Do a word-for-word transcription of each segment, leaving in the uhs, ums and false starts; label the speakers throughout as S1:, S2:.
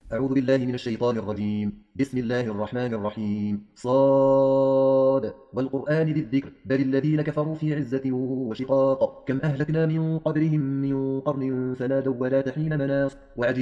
S1: أعوذ بالله من الشيطان الرجيم. بسم الله الرحمن الرحيم. صاد والقرآن ذي الذكر بل الذين كفروا في عزة وشقاق كم أهلكنا من قبلهم من قرن فنادوا ولا تحين مناص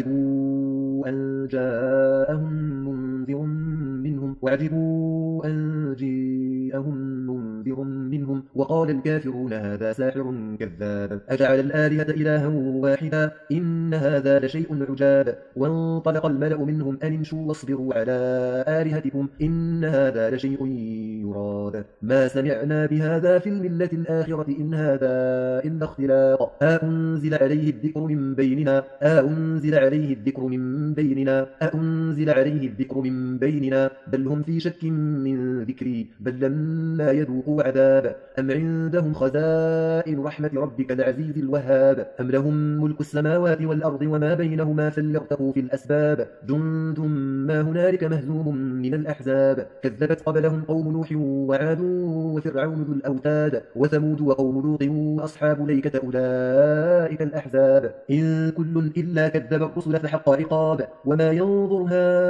S1: وعجبوا أن جاءهم منذر منهم وعجبوا أن جاءهم منذر منهم وقال الكافرون هذا ساحر كذاب أجعل الآلهة إلها واحدا إن هذا لشيء عجاب وانطلق الملأ منهم أن امشوا واصبروا على آلهتكم إن هذا لشيء يراد ما سمعنا بهذا في الملة الآخرة إن هذا إلا اختلاق أأنزل عليه الذكر من بيننا أأنزل عليه الذكر من بيننا أأنزل عليه الذكر من بيننا بل هم في شك من ذكري بل لما يذوقوا عذاب أم عندهم خزائن رحمة ربك العزيز الوهاب أم لهم ملك السماوات والأرض وما بينهما فليرتقوا في الأسباب جند ما هنالك مهزوم من الأحزاب كذبت قبلهم قوم نوح وعاد وفرعون ذو الأوتاد وثمود وقوم لوط وأصحاب ليكة أولئك الأحزاب إن كل إلا كذب الرسل فحق عقاب وما ينظر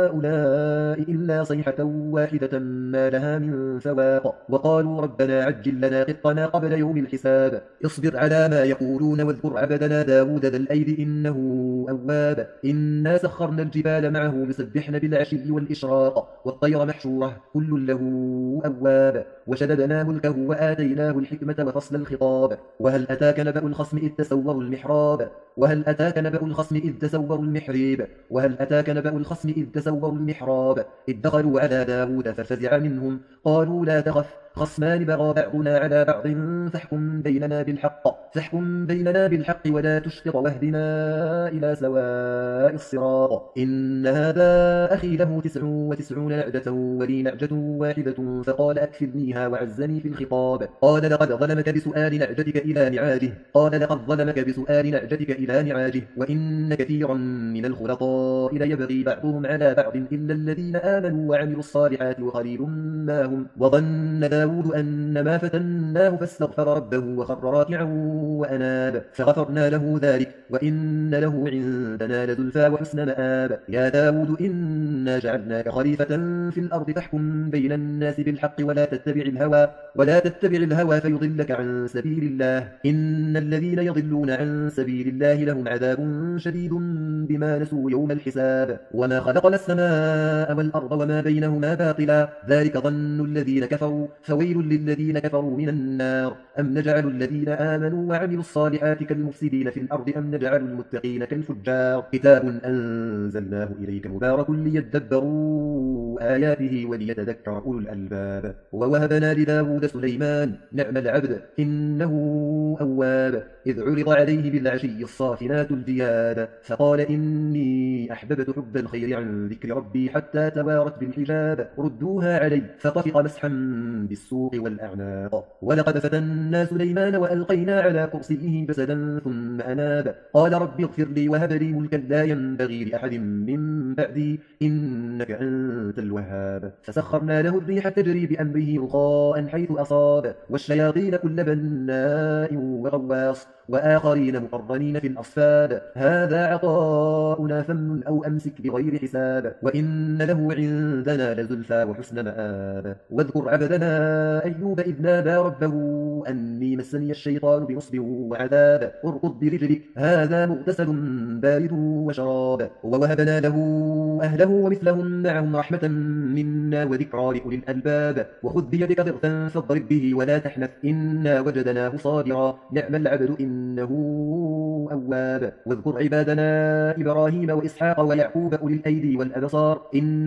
S1: هؤلاء إلا صيحة واحدة ما لها من فواق وقالوا ربنا عجل لنا قطنا قبل يوم الحساب اصبر على ما يقولون واذكر عبدنا داود ذا الأيد إنه أواب إنا سخرنا الجبال معه يسبحن بالعشي والإشراق والطير محشورة كل له أواب وشددنا ملكه وآتيناه الحكمة وفصل الخطاب وهل أتاك نبأ الخصم إذ تسوروا المحراب وهل أتاك نبأ الخصم إذ تسوروا المحريب وهل أتاك نبأ الخصم إذ تسوروا المحراب إذ دخلوا على داود ففزع منهم قالوا لا تخف خصمان بغى بعضنا على بعض فاحكم بيننا بالحق فاحكم بيننا بالحق ولا تشطط واهدنا إلى سواء الصراط إن هذا أخي له تسع وتسعون نعجة ولي نعجة واحدة فقال أكفلنيها وعزني في الخطاب قال لقد ظلمك بسؤال نعجتك إلى نعاجه قال لقد ظلمك بسؤال نعجتك إلى نعاجه وإن كثيرا من الخلطاء ليبغي بعضهم على بعض إلا الذين آمنوا وعملوا الصالحات وقليل ما هم وظن داود أن ما فتناه فاستغفر ربه وخر راكعا وأناب فغفرنا له ذلك وإن له عندنا لزلفى وحسن مآب يا داود إنا جعلناك خليفة في الأرض فاحكم بين الناس بالحق ولا تتبع الهوى ولا تتبع الهوى فيضلك عن سبيل الله إن الذين يضلون عن سبيل الله لهم عذاب شديد بما نسوا يوم الحساب وما خلقنا السماء والأرض وما بينهما باطلا ذلك ظن الذين كفروا فويل للذين كفروا من النار أم نجعل الذين آمنوا وعملوا الصالحات كالمفسدين في الأرض أم نجعل المتقين كالفجار كتاب أنزلناه إليك مبارك ليدبروا آياته وليتذكر أولو الألباب ووهبنا لداود سليمان نعم العبد إنه أواب إذ عرض عليه بالعشي الصافنات الجياد فقال إني أحببت حب الخير عن ذكر ربي حتى توارت بالحجاب ردوها علي فطفق مسحا بالسوق والأعناق ولقد فتنا سليمان وألقينا على كرسيه جسدا ثم أناب قال رب اغفر لي وهب لي ملكا لا ينبغي لأحد من بعدي إنك أنت الوهاب فسخرنا له الريح تجري بأمره رخاء حيث أصاب والشياطين كل بناء وغواص وآخرين مقرنين في الأصفاد هذا عطاؤنا فمن أو أمسك بغير حساب وإن له عندنا لزلفى وحسن مآب واذكر عبدنا أيوب إذ نادى ربه أني مسني الشيطان بنصب وعذاب اركض برجلك هذا مغتسل بارد وشراب ووهبنا له أهله ومثلهم معهم رحمة منا وذكرى لأولي الألباب وخذ بيدك ضغثا فاضرب به ولا تحنث إنا وجدناه صابرا نعم العبد إنه أواب واذكر عبادنا إبراهيم وإسحاق ويعقوب أولي الأيدي والأبصار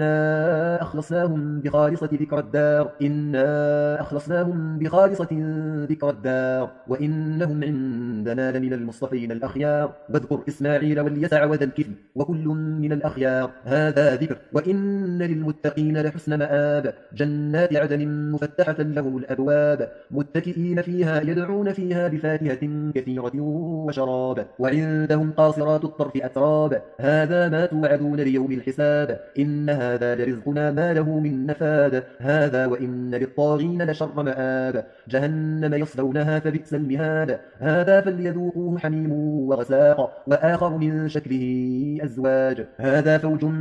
S1: إنا أخلصناهم بخالصة ذكر الدار إنا أخلصناهم بخالصة ذكر الدار وإنهم عندنا لمن المصطفين الأخيار واذكر إسماعيل واليسع وذا الكفل وكل من الأخيار هذا ذكر وإن للمتقين لحسن مآب جنات عدن مفتحة لهم الأبواب متكئين فيها يدعون فيها بفاكهة كثيرة وشراب وعندهم قاصرات الطرف أتراب هذا ما توعدون ليوم الحساب إن هذا لرزقنا ما له من نفاد هذا وإن للطاغين لشر مآب جهنم يصلونها فبئس المهاد هذا فليذوقوه حميم وغساق وآخر من شكله أزواج هذا فوج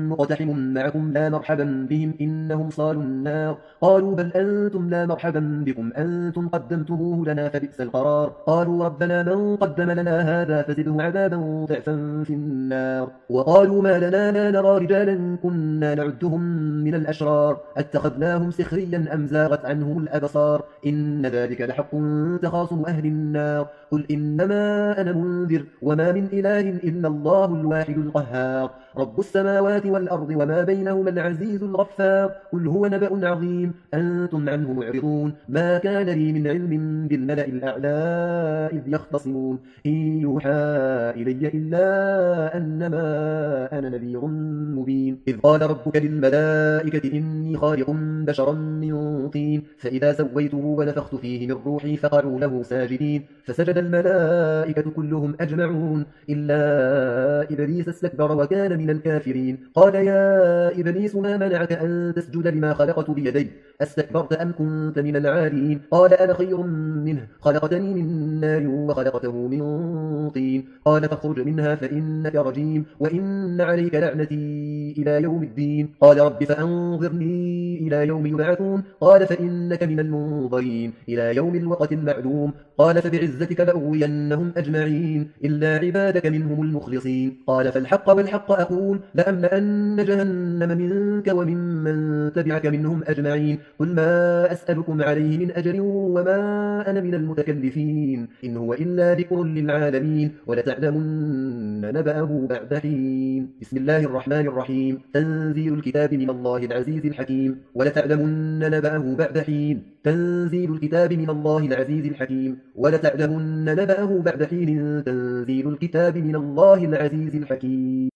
S1: مقتحم معكم لا مرحبا بهم إنهم صالوا النار قالوا بل أنتم لا مرحبا بكم أنتم قدمتموه لنا فبئس القرار قالوا ربنا من قدم لنا هذا فزده عذابا ضعفا في النار وقالوا ما لنا لا نرى رجالا كنا نعدهم من الأشرار اتخذناهم سخريا أم زاغت عنهم الأبصار إن ذلك لحق تخاصم أهل النار قل إنما أنا منذر وما من إله إلا الله الواحد القهار رب السماوات والأرض وما بينهما العزيز الغفار قل هو نبأ عظيم أنتم عنه معرضون ما كان لي من علم بالملأ الأعلى إذ يختصمون إن يوحى إلي إلا أنما أنا نذير مبين إذ قال ربك للملائكة إني خالق بشرا من طين فإذا سويته ونفخت فيه من روحي فقعوا له ساجدين فسجد الملائكة كلهم أجمعون إلا إبليس استكبر وكان من الكافرين قال يا إبليس ما منعك أن تسجد لما خلقت بيدي أستكبرت أم كنت من العالين قال أنا خير منه خلقتني من نار وخلقته من طين قال فاخرج منها فإنك رجيم وإن عليك لعنتي إلى يوم الدين قال رب فأنظرني إلى يوم يبعثون قال فإنك من المنظرين إلى يوم الوقت المعلوم قال فبعزتك لأغوينهم أجمعين إلا عبادك منهم المخلصين قال فالحق والحق أقول لأملأن جهنم منك وممن تبعك منهم أجمعين قل ما أسألكم عليه من أجر وما أنا من المتكلفين إن هو إلا ذكر للعالمين ولتعلمن نبأه بعد حين بسم الله الرحمن الرحيم تنزيل الكتاب من الله العزيز الحكيم ولتعلمن نبأه بعد حين تنزيل الكتاب من الله العزيز الحكيم ولتعلمن نبأه بعد حين تنزيل الكتاب من الله العزيز الحكيم